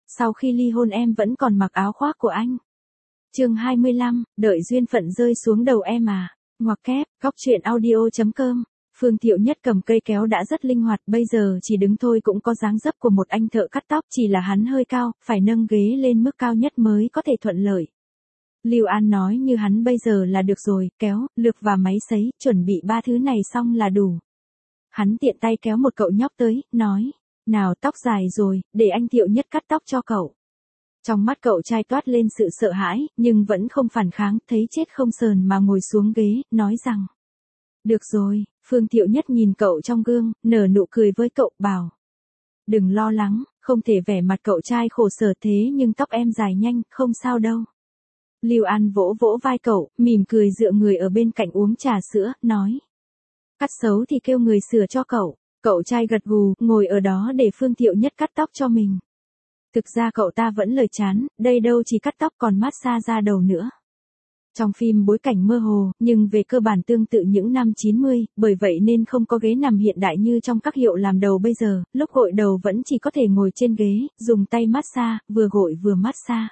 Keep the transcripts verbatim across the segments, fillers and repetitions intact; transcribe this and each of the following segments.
Sau khi ly hôn em vẫn còn mặc áo khoác của anh. Chương hai mươi lăm, đợi duyên phận rơi xuống đầu em à. Ngoặc kép, góc truyện audio chấm com. Phương Thiệu Nhất cầm cây kéo đã rất linh hoạt, bây giờ chỉ đứng thôi cũng có dáng dấp của một anh thợ cắt tóc, chỉ là hắn hơi cao, phải nâng ghế lên mức cao nhất mới có thể thuận lợi. Lưu An nói như hắn bây giờ là được rồi, kéo, lược và máy sấy, chuẩn bị ba thứ này xong là đủ. Hắn tiện tay kéo một cậu nhóc tới, nói, nào tóc dài rồi, để anh Thiệu Nhất cắt tóc cho cậu. Trong mắt cậu trai toát lên sự sợ hãi, nhưng vẫn không phản kháng, thấy chết không sờn mà ngồi xuống ghế, nói rằng, được rồi. Phương Thiệu Nhất nhìn cậu trong gương, nở nụ cười với cậu, bảo, đừng lo lắng, không thể vẻ mặt cậu trai khổ sở thế nhưng tóc em dài nhanh, không sao đâu. Lưu An vỗ vỗ vai cậu, mỉm cười dựa người ở bên cạnh uống trà sữa, nói, cắt xấu thì kêu người sửa cho cậu. Cậu trai gật gù, ngồi ở đó để Phương Thiệu Nhất cắt tóc cho mình. Thực ra cậu ta vẫn lời chán, đây đâu chỉ cắt tóc còn massage da đầu nữa. Trong phim bối cảnh mơ hồ, nhưng về cơ bản tương tự những năm chín mươi, bởi vậy nên không có ghế nằm hiện đại như trong các hiệu làm đầu bây giờ, lúc gội đầu vẫn chỉ có thể ngồi trên ghế, dùng tay massage, vừa gội vừa massage.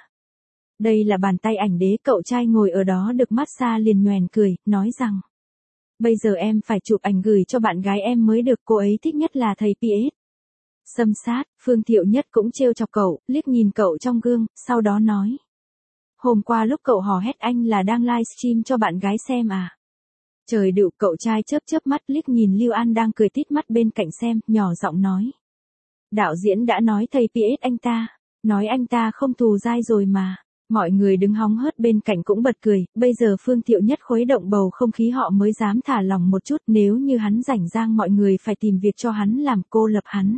Đây là bàn tay ảnh đế, cậu trai ngồi ở đó được massage liền nhoẻn cười, nói rằng, bây giờ em phải chụp ảnh gửi cho bạn gái em mới được, cô ấy thích nhất là thầy pê ét. Xâm sát, Phương Thiệu Nhất cũng trêu chọc cậu, liếc nhìn cậu trong gương, sau đó nói. Hôm qua lúc cậu hò hét anh là đang livestream cho bạn gái xem à. Trời đựu, cậu trai chớp chớp mắt liếc nhìn Lưu An đang cười tít mắt bên cạnh xem, nhỏ giọng nói. Đạo diễn đã nói thầy pê ét anh ta, nói anh ta không thù dai rồi mà. Mọi người đứng hóng hớt bên cạnh cũng bật cười, bây giờ Phương Thiệu Nhất khuấy động bầu không khí họ mới dám thả lòng một chút, nếu như hắn rảnh rang mọi người phải tìm việc cho hắn làm, cô lập hắn.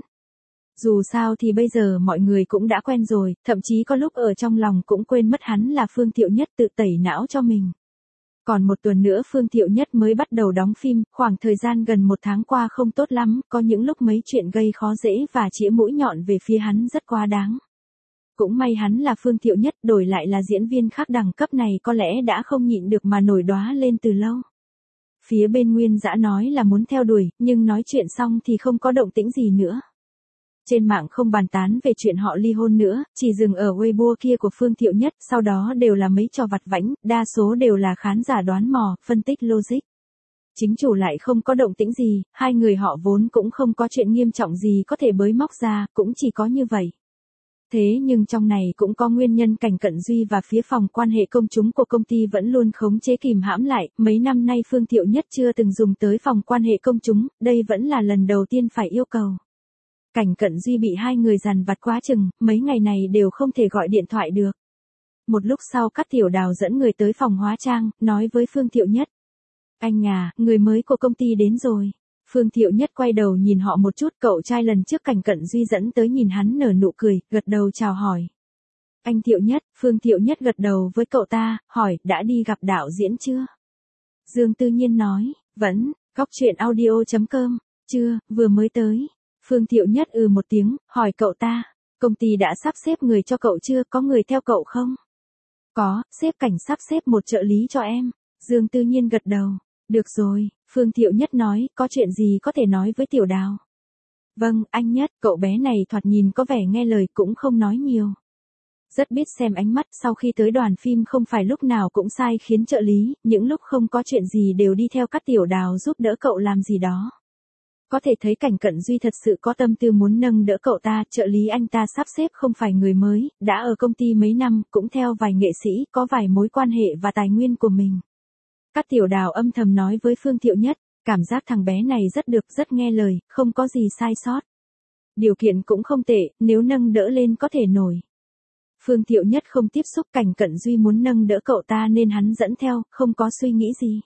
Dù sao thì bây giờ mọi người cũng đã quen rồi, thậm chí có lúc ở trong lòng cũng quên mất hắn là Phương Thiệu Nhất tự tẩy não cho mình. Còn một tuần nữa Phương Thiệu Nhất mới bắt đầu đóng phim, khoảng thời gian gần một tháng qua không tốt lắm, có những lúc mấy chuyện gây khó dễ và chĩa mũi nhọn về phía hắn rất quá đáng. Cũng may hắn là Phương Thiệu Nhất, đổi lại là diễn viên khác đẳng cấp này có lẽ đã không nhịn được mà nổi đoá lên từ lâu. Phía bên Nguyên Dã nói là muốn theo đuổi, nhưng nói chuyện xong thì không có động tĩnh gì nữa. Trên mạng không bàn tán về chuyện họ ly hôn nữa, chỉ dừng ở Weibo kia của Phương Thiệu Nhất, sau đó đều là mấy trò vặt vãnh, đa số đều là khán giả đoán mò, phân tích logic. Chính chủ lại không có động tĩnh gì, hai người họ vốn cũng không có chuyện nghiêm trọng gì có thể bới móc ra, cũng chỉ có như vậy. Thế nhưng trong này cũng có nguyên nhân Cảnh Cận Duy và phía phòng quan hệ công chúng của công ty vẫn luôn khống chế kìm hãm lại, mấy năm nay Phương Thiệu Nhất chưa từng dùng tới phòng quan hệ công chúng, đây vẫn là lần đầu tiên phải yêu cầu. Cảnh Cận Duy bị hai người dằn vặt quá chừng, mấy ngày này đều không thể gọi điện thoại được. Một lúc sau Cát Tiểu Đào dẫn người tới phòng hóa trang, nói với Phương Thiệu Nhất. Anh à, người mới của công ty đến rồi. Phương Thiệu Nhất quay đầu nhìn họ một chút, cậu trai lần trước Cảnh Cận Duy dẫn tới nhìn hắn nở nụ cười, gật đầu chào hỏi. Anh Thiệu Nhất, Phương Thiệu Nhất gật đầu với cậu ta, hỏi, đã đi gặp đạo diễn chưa? Dương Tư Nhiên nói, vẫn, góc truyện audio chấm com, chưa, vừa mới tới. Phương Thiệu Nhất ừ một tiếng, hỏi cậu ta, công ty đã sắp xếp người cho cậu chưa, có người theo cậu không? Có, sếp Cảnh sắp xếp một trợ lý cho em. Dương Tư Nhiên gật đầu, được rồi, Phương Thiệu Nhất nói, có chuyện gì có thể nói với Tiểu Đào? Vâng, anh Nhất, cậu bé này thoạt nhìn có vẻ nghe lời cũng không nói nhiều. Rất biết xem ánh mắt, sau khi tới đoàn phim không phải lúc nào cũng sai khiến trợ lý, những lúc không có chuyện gì đều đi theo các Tiểu Đào giúp đỡ cậu làm gì đó. Có thể thấy Cảnh Cận Duy thật sự có tâm tư muốn nâng đỡ cậu ta, trợ lý anh ta sắp xếp không phải người mới, đã ở công ty mấy năm, cũng theo vài nghệ sĩ, có vài mối quan hệ và tài nguyên của mình. Các Tiểu Đào âm thầm nói với Phương Thiệu Nhất, cảm giác thằng bé này rất được, rất nghe lời, không có gì sai sót. Điều kiện cũng không tệ, nếu nâng đỡ lên có thể nổi. Phương Thiệu Nhất không tiếp xúc, Cảnh Cận Duy muốn nâng đỡ cậu ta nên hắn dẫn theo, không có suy nghĩ gì.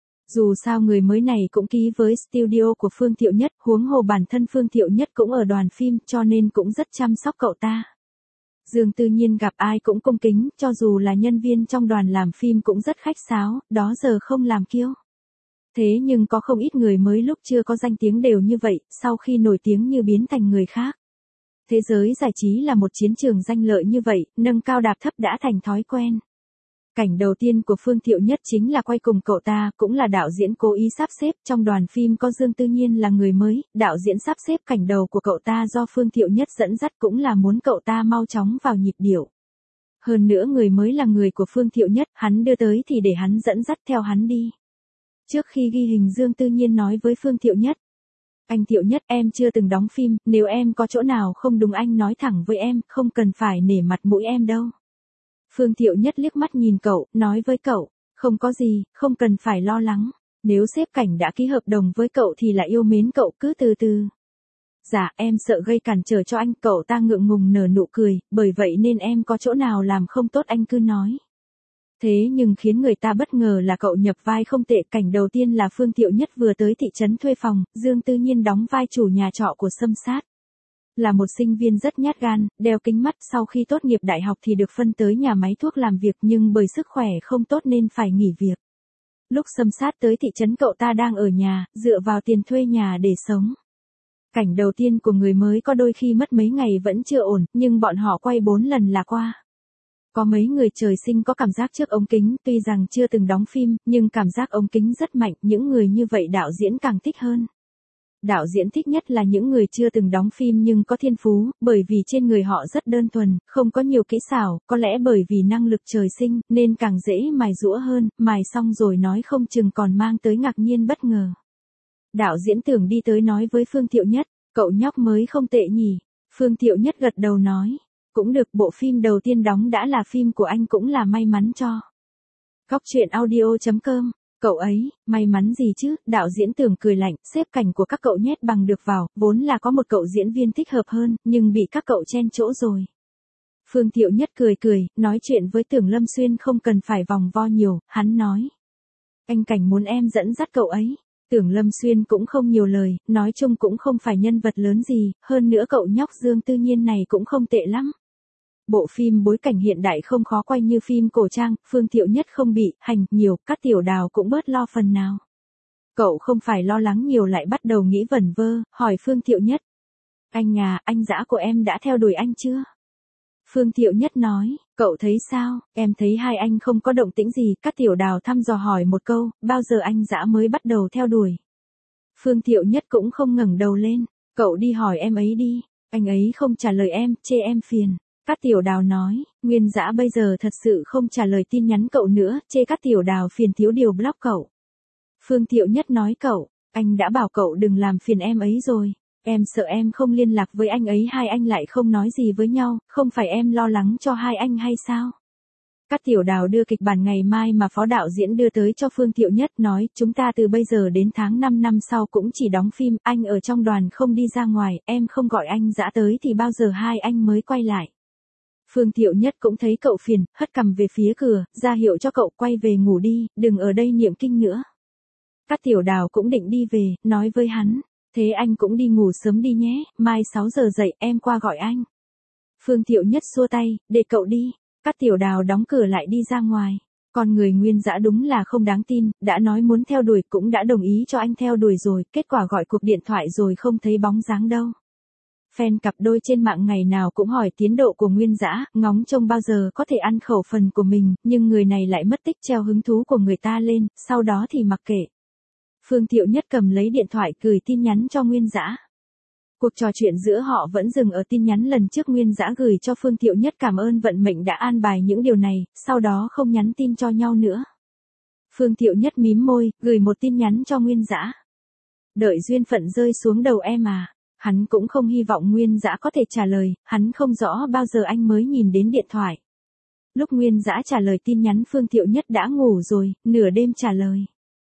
Dù sao người mới này cũng ký với studio của Phương Thiệu Nhất, huống hồ bản thân Phương Thiệu Nhất cũng ở đoàn phim cho nên cũng rất chăm sóc cậu ta. Dương Tư Nhiên gặp ai cũng cung kính, cho dù là nhân viên trong đoàn làm phim cũng rất khách sáo, đó giờ không làm kiêu. Thế nhưng có không ít người mới lúc chưa có danh tiếng đều như vậy, sau khi nổi tiếng như biến thành người khác. Thế giới giải trí là một chiến trường danh lợi như vậy, nâng cao đạp thấp đã thành thói quen. Cảnh đầu tiên của Phương Thiệu Nhất chính là quay cùng cậu ta, cũng là đạo diễn cố ý sắp xếp, trong đoàn phim có Dương Tư Nhiên là người mới, đạo diễn sắp xếp cảnh đầu của cậu ta do Phương Thiệu Nhất dẫn dắt cũng là muốn cậu ta mau chóng vào nhịp điệu. Hơn nữa người mới là người của Phương Thiệu Nhất, hắn đưa tới thì để hắn dẫn dắt theo hắn đi. Trước khi ghi hình Dương Tư Nhiên nói với Phương Thiệu Nhất. Anh Thiệu Nhất, em chưa từng đóng phim, nếu em có chỗ nào không đúng anh nói thẳng với em, không cần phải nể mặt mũi em đâu. Phương Thiệu Nhất liếc mắt nhìn cậu, nói với cậu, không có gì, không cần phải lo lắng. Nếu sếp Cảnh đã ký hợp đồng với cậu thì là yêu mến cậu, cứ từ từ. Dạ, em sợ gây cản trở cho anh, cậu ta ngượng ngùng nở nụ cười, bởi vậy nên em có chỗ nào làm không tốt anh cứ nói. Thế nhưng khiến người ta bất ngờ là cậu nhập vai không tệ. Cảnh đầu tiên là Phương Thiệu Nhất vừa tới thị trấn thuê phòng, Dương Tư Nhiên đóng vai chủ nhà trọ của Sâm Sát. Là một sinh viên rất nhát gan, đeo kính mắt, sau khi tốt nghiệp đại học thì được phân tới nhà máy thuốc làm việc nhưng bởi sức khỏe không tốt nên phải nghỉ việc. Lúc Sâm Sát tới thị trấn cậu ta đang ở nhà, dựa vào tiền thuê nhà để sống. Cảnh đầu tiên của người mới có đôi khi mất mấy ngày vẫn chưa ổn, nhưng bọn họ quay bốn lần là qua. Có mấy người trời sinh có cảm giác trước ống kính, tuy rằng chưa từng đóng phim, nhưng cảm giác ống kính rất mạnh, những người như vậy đạo diễn càng thích hơn. Đạo diễn thích nhất là những người chưa từng đóng phim nhưng có thiên phú, bởi vì trên người họ rất đơn thuần, không có nhiều kỹ xảo, có lẽ bởi vì năng lực trời sinh, nên càng dễ mài giũa hơn, mài xong rồi nói không chừng còn mang tới ngạc nhiên bất ngờ. Đạo diễn Tưởng đi tới nói với Phương Thiệu Nhất, cậu nhóc mới không tệ nhỉ. Phương Thiệu Nhất gật đầu nói, cũng được, bộ phim đầu tiên đóng đã là phim của anh cũng là may mắn cho. Góc truyện audio chấm com. Cậu ấy, may mắn gì chứ, đạo diễn Tưởng cười lạnh, xếp cảnh của các cậu nhét bằng được vào, vốn là có một cậu diễn viên thích hợp hơn, nhưng bị các cậu chen chỗ rồi. Phương Thiệu Nhất cười cười, nói chuyện với Tưởng Lâm Xuyên không cần phải vòng vo nhiều, hắn nói. Anh Cảnh muốn em dẫn dắt cậu ấy. Tưởng Lâm Xuyên cũng không nhiều lời, nói chung cũng không phải nhân vật lớn gì, hơn nữa cậu nhóc Dương Tư Nhiên này cũng không tệ lắm. Bộ phim bối cảnh hiện đại không khó quay như phim cổ trang, Phương Thiệu Nhất không bị hành nhiều, các tiểu đào cũng bớt lo phần nào. Cậu không phải lo lắng nhiều lại bắt đầu nghĩ vẩn vơ, hỏi Phương Thiệu Nhất. Anh à, anh dã của em đã theo đuổi anh chưa? Phương Thiệu Nhất nói, cậu thấy sao, em thấy hai anh không có động tĩnh gì, các tiểu đào thăm dò hỏi một câu, bao giờ anh dã mới bắt đầu theo đuổi. Phương Thiệu Nhất cũng không ngẩng đầu lên, cậu đi hỏi em ấy đi, anh ấy không trả lời em, chê em phiền. Các tiểu đào nói, Nguyên Dã bây giờ thật sự không trả lời tin nhắn cậu nữa, chê các tiểu đào phiền thiếu điều block cậu. Phương Thiệu Nhất nói cậu, anh đã bảo cậu đừng làm phiền em ấy rồi. Em sợ em không liên lạc với anh ấy hai anh lại không nói gì với nhau, không phải em lo lắng cho hai anh hay sao? Các tiểu đào đưa kịch bản ngày mai mà phó đạo diễn đưa tới cho Phương Thiệu Nhất nói, chúng ta từ bây giờ đến tháng năm năm sau cũng chỉ đóng phim, anh ở trong đoàn không đi ra ngoài, em không gọi anh dã tới thì bao giờ hai anh mới quay lại. Phương Thiệu Nhất cũng thấy cậu phiền, hất cằm về phía cửa, ra hiệu cho cậu quay về ngủ đi, đừng ở đây niệm kinh nữa. Các tiểu đào cũng định đi về, nói với hắn, thế anh cũng đi ngủ sớm đi nhé, mai sáu giờ dậy em qua gọi anh. Phương Thiệu Nhất xua tay, để cậu đi. Các tiểu đào đóng cửa lại đi ra ngoài. Con người Nguyên Dã đúng là không đáng tin, đã nói muốn theo đuổi cũng đã đồng ý cho anh theo đuổi rồi, kết quả gọi cuộc điện thoại rồi không thấy bóng dáng đâu. Fan cặp đôi trên mạng ngày nào cũng hỏi tiến độ của Nguyên Dã, ngóng trông bao giờ có thể ăn khẩu phần của mình, nhưng người này lại mất tích treo hứng thú của người ta lên, sau đó thì mặc kệ. Phương Thiệu Nhất cầm lấy điện thoại gửi tin nhắn cho Nguyên Dã. Cuộc trò chuyện giữa họ vẫn dừng ở tin nhắn lần trước Nguyên Dã gửi cho Phương Thiệu Nhất cảm ơn vận mệnh đã an bài những điều này, sau đó không nhắn tin cho nhau nữa. Phương Thiệu Nhất mím môi, gửi một tin nhắn cho Nguyên Dã. Đợi duyên phận rơi xuống đầu em à. Hắn cũng không hy vọng Nguyên Dã có thể trả lời, hắn không rõ bao giờ anh mới nhìn đến điện thoại. Lúc Nguyên Dã trả lời tin nhắn Phương Thiệu Nhất đã ngủ rồi, nửa đêm trả lời.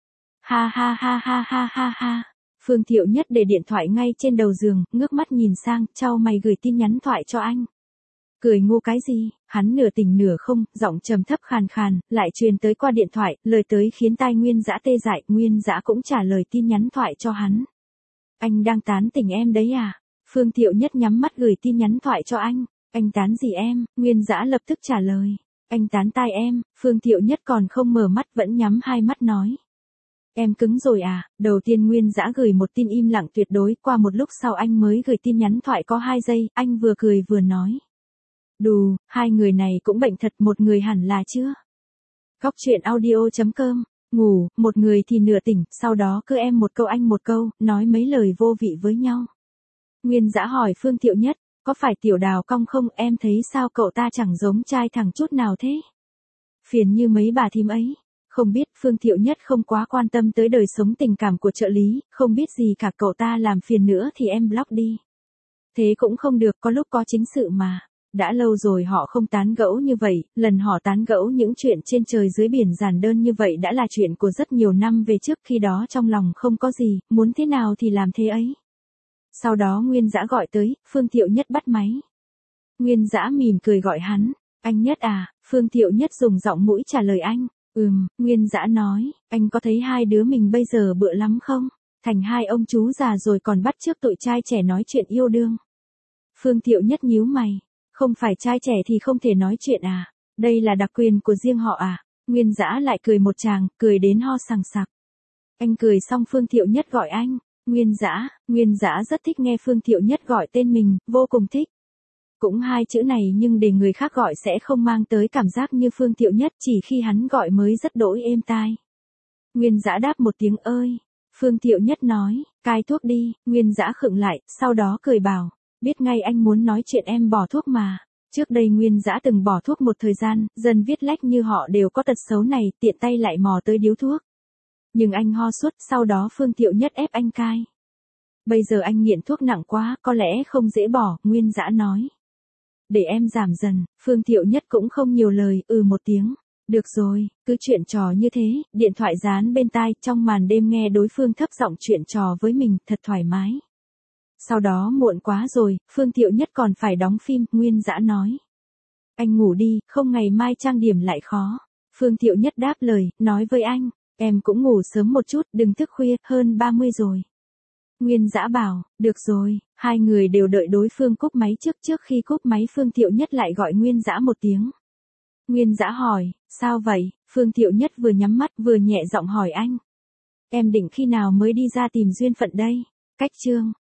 Ha ha ha ha ha ha ha. Phương Thiệu Nhất để điện thoại ngay trên đầu giường, ngước mắt nhìn sang, chau mày gửi tin nhắn thoại cho anh. Cười ngu cái gì, hắn nửa tỉnh nửa không, giọng trầm thấp khàn khàn, lại truyền tới qua điện thoại, lời tới khiến tai Nguyên Dã tê dại, Nguyên Dã cũng trả lời tin nhắn thoại cho hắn. Anh đang tán tỉnh em đấy à? Phương Thiệu Nhất nhắm mắt gửi tin nhắn thoại cho anh. Anh tán gì em? Nguyên Dã lập tức trả lời. Anh tán tai em. Phương Thiệu Nhất còn không mở mắt vẫn nhắm hai mắt nói. Em cứng rồi à? Đầu tiên Nguyên Dã gửi một tin im lặng tuyệt đối, qua một lúc sau anh mới gửi tin nhắn thoại có hai giây, anh vừa cười vừa nói. Đù, hai người này cũng bệnh thật, một người hẳn là chưa? Cóc truyện audio chấm com. Ngủ, một người thì nửa tỉnh, sau đó cứ em một câu anh một câu, nói mấy lời vô vị với nhau. Nguyên Dã hỏi Phương Thiệu Nhất, có phải Tiểu Đào cong không, em thấy sao cậu ta chẳng giống trai thẳng chút nào thế? Phiền như mấy bà thím ấy. Không biết, Phương Thiệu Nhất không quá quan tâm tới đời sống tình cảm của trợ lý, không biết gì cả, cậu ta làm phiền nữa thì em block đi. Thế cũng không được, có lúc có chính sự mà. Đã lâu rồi họ không tán gẫu như vậy, lần họ tán gẫu những chuyện trên trời dưới biển giản đơn như vậy đã là chuyện của rất nhiều năm về trước, khi đó trong lòng không có gì, muốn thế nào thì làm thế ấy. Sau đó Nguyên Dã gọi tới, Phương Thiệu Nhất bắt máy. Nguyên Dã mỉm cười gọi hắn, anh Nhất à, Phương Thiệu Nhất dùng giọng mũi trả lời anh. Ừm, Nguyên Dã nói, anh có thấy hai đứa mình bây giờ bựa lắm không? Thành hai ông chú già rồi còn bắt chước tụi trai trẻ nói chuyện yêu đương. Phương Thiệu Nhất nhíu mày, không phải trai trẻ thì không thể nói chuyện à? Đây là đặc quyền của riêng họ à? Nguyên Dã lại cười một tràng, cười đến ho sằng sặc. Anh cười xong Phương Thiệu Nhất gọi anh, Nguyên Dã, Nguyên Dã rất thích nghe Phương Thiệu Nhất gọi tên mình, vô cùng thích. Cũng hai chữ này nhưng để người khác gọi sẽ không mang tới cảm giác như Phương Thiệu Nhất, chỉ khi hắn gọi mới rất đỗi êm tai. Nguyên Dã đáp một tiếng ơi. Phương Thiệu Nhất nói, cai thuốc đi. Nguyên Dã khựng lại, sau đó cười bảo, biết ngay anh muốn nói chuyện em bỏ thuốc mà. Trước đây Nguyên Dã từng bỏ thuốc một thời gian, dân viết lách như họ đều có tật xấu này, tiện tay lại mò tới điếu thuốc. Nhưng anh ho suốt, sau đó Phương Thiệu Nhất ép anh cai. Bây giờ anh nghiện thuốc nặng quá, có lẽ không dễ bỏ, Nguyên Dã nói. Để em giảm dần, Phương Thiệu Nhất cũng không nhiều lời, ừ một tiếng. Được rồi, cứ chuyện trò như thế, điện thoại dán bên tai, trong màn đêm nghe đối phương thấp giọng chuyện trò với mình, thật thoải mái. Sau đó muộn quá rồi, Phương Thiệu Nhất còn phải đóng phim, Nguyên Dã nói. Anh ngủ đi, không ngày mai trang điểm lại khó. Phương Thiệu Nhất đáp lời, nói với anh, em cũng ngủ sớm một chút, đừng thức khuya, hơn ba mươi rồi. Nguyên Dã bảo, được rồi, hai người đều đợi đối phương cúp máy trước trước khi cúp máy Phương Thiệu Nhất lại gọi Nguyên Dã một tiếng. Nguyên Dã hỏi, sao vậy? Phương Thiệu Nhất vừa nhắm mắt vừa nhẹ giọng hỏi anh. Em định khi nào mới đi ra tìm duyên phận đây? Cách chương.